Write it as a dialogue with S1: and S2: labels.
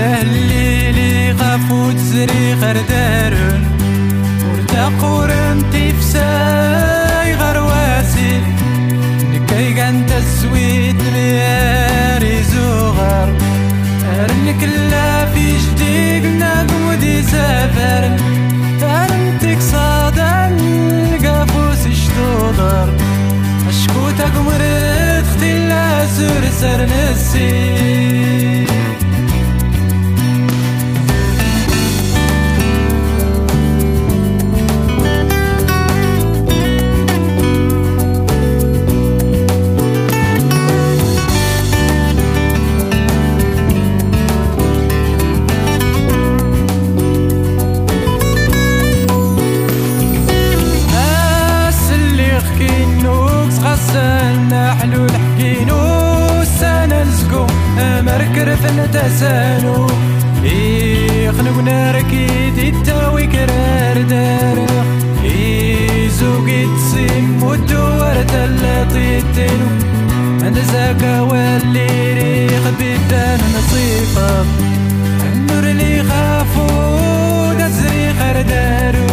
S1: الليلي غافو تزري غردارن ورتاقورن تيفساي غرواسي نكاي غانت السويت مياري زغر ارنك لا في جديد نقودي سافر ارنتك صادن قافوس اشتوضر اشكوتك مريت ختي لا سر نسي نحلو الحكينو السنة نزقو مركر فنتسانو خنقنا ركيد التاوي كرار دارنا زوقي تصيم والدوار تلاتيتينو عند زاكا واللي ريخ بيدان نصيفة النور اللي خافو دزري خردارو